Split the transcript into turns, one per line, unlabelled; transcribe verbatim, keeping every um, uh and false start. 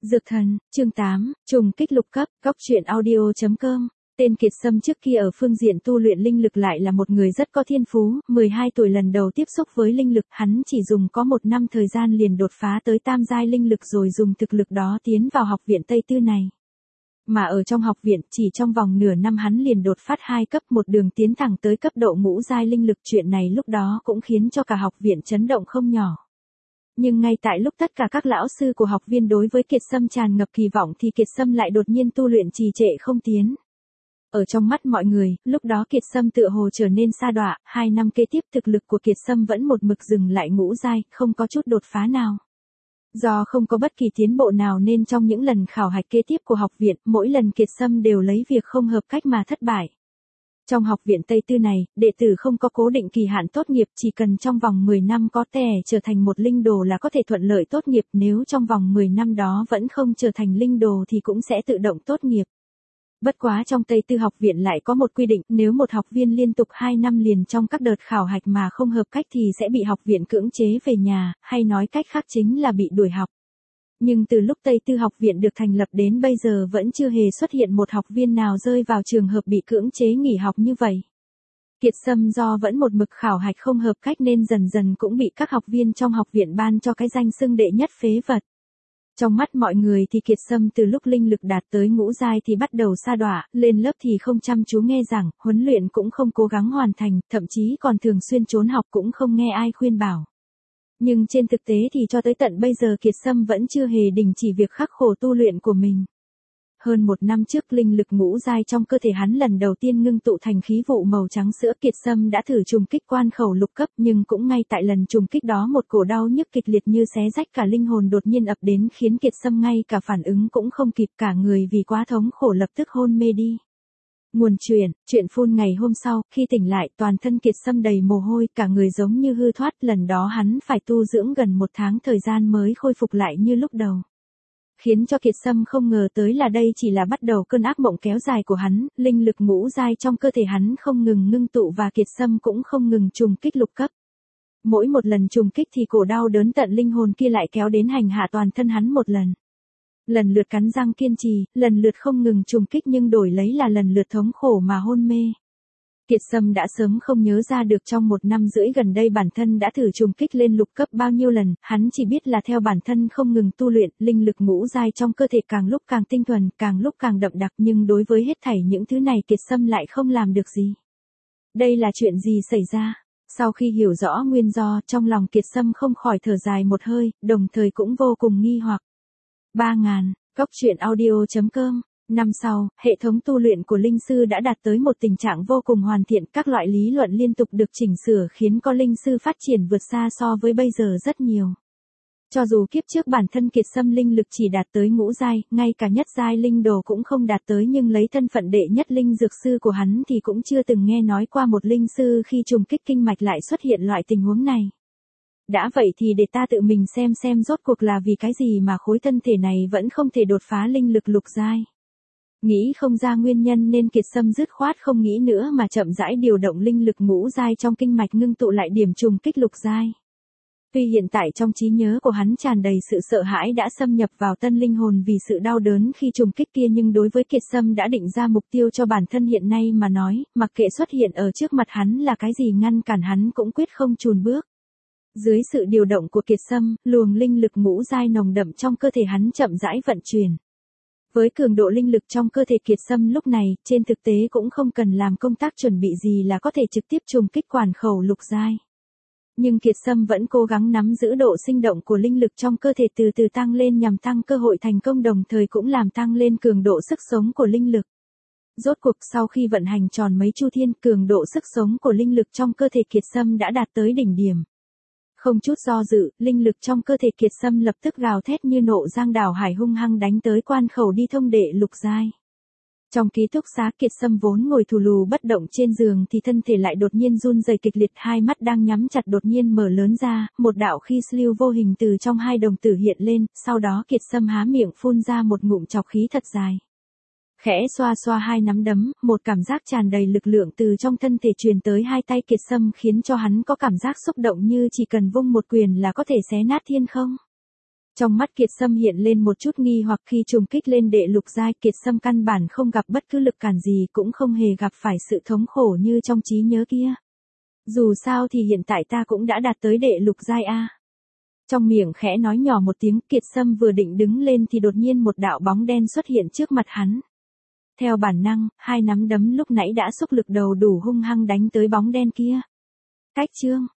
Dược thần, chương tám, trùng kích lục cấp, góc truyện audio chấm com. Tên Kiệt Sâm trước kia ở phương diện tu luyện linh lực lại là một người rất có thiên phú, mười hai tuổi lần đầu tiếp xúc với linh lực, hắn chỉ dùng có một năm thời gian liền đột phá tới tam giai linh lực rồi dùng thực lực đó tiến vào học viện Tây Tư này. Mà ở trong học viện, chỉ trong vòng nửa năm hắn liền đột phát hai cấp, một đường tiến thẳng tới cấp độ ngũ giai linh lực, chuyện này lúc đó cũng khiến cho cả học viện chấn động không nhỏ. Nhưng ngay tại lúc tất cả các lão sư của học viên đối với Kiệt Sâm tràn ngập kỳ vọng thì Kiệt Sâm lại đột nhiên tu luyện trì trệ không tiến. Ở trong mắt mọi người, lúc đó Kiệt Sâm tựa hồ trở nên sa đọa, hai năm kế tiếp thực lực của Kiệt Sâm vẫn một mực dừng lại ngũ giai, không có chút đột phá nào. Do không có bất kỳ tiến bộ nào nên trong những lần khảo hạch kế tiếp của học viện, mỗi lần Kiệt Sâm đều lấy việc không hợp cách mà thất bại. Trong học viện Tây Tư này, đệ tử không có cố định kỳ hạn tốt nghiệp, chỉ cần trong vòng mười năm có thể trở thành một linh đồ là có thể thuận lợi tốt nghiệp, nếu trong vòng mười năm đó vẫn không trở thành linh đồ thì cũng sẽ tự động tốt nghiệp. Bất quá trong Tây Tư học viện lại có một quy định, nếu một học viên liên tục hai năm liền trong các đợt khảo hạch mà không hợp cách thì sẽ bị học viện cưỡng chế về nhà, hay nói cách khác chính là bị đuổi học. Nhưng từ lúc Tây Tư học viện được thành lập đến bây giờ vẫn chưa hề xuất hiện một học viên nào rơi vào trường hợp bị cưỡng chế nghỉ học như vậy. Kiệt Sâm do vẫn một mực khảo hạch không hợp cách nên dần dần cũng bị các học viên trong học viện ban cho cái danh xưng đệ nhất phế vật. Trong mắt mọi người thì Kiệt Sâm từ lúc linh lực đạt tới ngũ giai thì bắt đầu sa đọa, lên lớp thì không chăm chú nghe giảng, huấn luyện cũng không cố gắng hoàn thành, thậm chí còn thường xuyên trốn học cũng không nghe ai khuyên bảo. Nhưng trên thực tế thì cho tới tận bây giờ Kiệt Sâm vẫn chưa hề đình chỉ việc khắc khổ tu luyện của mình. Hơn một năm trước linh lực ngũ giai trong cơ thể hắn lần đầu tiên ngưng tụ thành khí vụ màu trắng sữa, Kiệt Sâm đã thử trùng kích quan khẩu lục cấp, nhưng cũng ngay tại lần trùng kích đó một cổ đau nhức kịch liệt như xé rách cả linh hồn đột nhiên ập đến khiến Kiệt Sâm ngay cả phản ứng cũng không kịp, cả người vì quá thống khổ lập tức hôn mê đi. Nguồn chuyện, chuyện phun ngày hôm sau, khi tỉnh lại toàn thân Kiệt Sâm đầy mồ hôi, cả người giống như hư thoát, lần đó hắn phải tu dưỡng gần một tháng thời gian mới khôi phục lại như lúc đầu. Khiến cho Kiệt Sâm không ngờ tới là đây chỉ là bắt đầu cơn ác mộng kéo dài của hắn, linh lực ngũ giai trong cơ thể hắn không ngừng ngưng tụ và Kiệt Sâm cũng không ngừng trùng kích lục cấp. Mỗi một lần trùng kích thì cổ đau đớn tận linh hồn kia lại kéo đến hành hạ toàn thân hắn một lần. Lần lượt cắn răng kiên trì, lần lượt không ngừng trùng kích nhưng đổi lấy là lần lượt thống khổ mà hôn mê. Kiệt Sâm đã sớm không nhớ ra được trong một năm rưỡi gần đây bản thân đã thử trùng kích lên lục cấp bao nhiêu lần, hắn chỉ biết là theo bản thân không ngừng tu luyện, linh lực ngũ giai trong cơ thể càng lúc càng tinh thuần, càng lúc càng đậm đặc, nhưng đối với hết thảy những thứ này Kiệt Sâm lại không làm được gì. Đây là chuyện gì xảy ra? Sau khi hiểu rõ nguyên do, trong lòng Kiệt Sâm không khỏi thở dài một hơi, đồng thời cũng vô cùng nghi hoặc. ba ngàn, góc truyện audio chấm com. Năm sau, hệ thống tu luyện của linh sư đã đạt tới một tình trạng vô cùng hoàn thiện, các loại lý luận liên tục được chỉnh sửa khiến có linh sư phát triển vượt xa so với bây giờ rất nhiều. Cho dù kiếp trước bản thân Kiệt Sâm linh lực chỉ đạt tới ngũ giai, ngay cả nhất giai linh đồ cũng không đạt tới, nhưng lấy thân phận đệ nhất linh dược sư của hắn thì cũng chưa từng nghe nói qua một linh sư khi trùng kích kinh mạch lại xuất hiện loại tình huống này. Đã vậy thì để ta tự mình xem xem rốt cuộc là vì cái gì mà khối thân thể này vẫn không thể đột phá linh lực lục giai. Nghĩ không ra nguyên nhân nên Kiệt Sâm dứt khoát không nghĩ nữa mà chậm rãi điều động linh lực ngũ giai trong kinh mạch ngưng tụ lại điểm trùng kích lục giai. Tuy hiện tại trong trí nhớ của hắn tràn đầy sự sợ hãi đã xâm nhập vào tân linh hồn vì sự đau đớn khi trùng kích kia, nhưng đối với Kiệt Sâm đã định ra mục tiêu cho bản thân hiện nay mà nói, mặc kệ xuất hiện ở trước mặt hắn là cái gì ngăn cản hắn cũng quyết không chùn bước. Dưới sự điều động của Kiệt Sâm, luồng linh lực ngũ giai nồng đậm trong cơ thể hắn chậm rãi vận chuyển. Với cường độ linh lực trong cơ thể Kiệt Sâm lúc này, trên thực tế cũng không cần làm công tác chuẩn bị gì là có thể trực tiếp trùng kích quản khẩu lục giai. Nhưng Kiệt Sâm vẫn cố gắng nắm giữ độ sinh động của linh lực trong cơ thể từ từ tăng lên nhằm tăng cơ hội thành công, đồng thời cũng làm tăng lên cường độ sức sống của linh lực. Rốt cuộc sau khi vận hành tròn mấy chu thiên, cường độ sức sống của linh lực trong cơ thể Kiệt Sâm đã đạt tới đỉnh điểm. Không chút do dự, linh lực trong cơ thể Kiệt Sâm lập tức gào thét như nộ giang đảo hải hung hăng đánh tới quan khẩu đi thông đệ lục giai. Trong ký túc xá, Kiệt Sâm vốn ngồi thù lù bất động trên giường thì thân thể lại đột nhiên run rẩy kịch liệt, hai mắt đang nhắm chặt đột nhiên mở lớn ra, một đạo khí lưu vô hình từ trong hai đồng tử hiện lên, sau đó Kiệt Sâm há miệng phun ra một ngụm trọc khí thật dài. Khẽ xoa xoa hai nắm đấm, một cảm giác tràn đầy lực lượng từ trong thân thể truyền tới hai tay Kiệt Sâm khiến cho hắn có cảm giác xúc động như chỉ cần vung một quyền là có thể xé nát thiên không. Trong mắt Kiệt Sâm hiện lên một chút nghi hoặc khi trùng kích lên đệ lục giai, Kiệt Sâm căn bản không gặp bất cứ lực cản gì, cũng không hề gặp phải sự thống khổ như trong trí nhớ kia. Dù sao thì hiện tại ta cũng đã đạt tới đệ lục giai a. Trong miệng khẽ nói nhỏ một tiếng, Kiệt Sâm vừa định đứng lên thì đột nhiên một đạo bóng đen xuất hiện trước mặt hắn. Theo bản năng, hai nắm đấm lúc nãy đã xúc lực đầu đủ hung hăng đánh tới bóng đen kia. Cách chương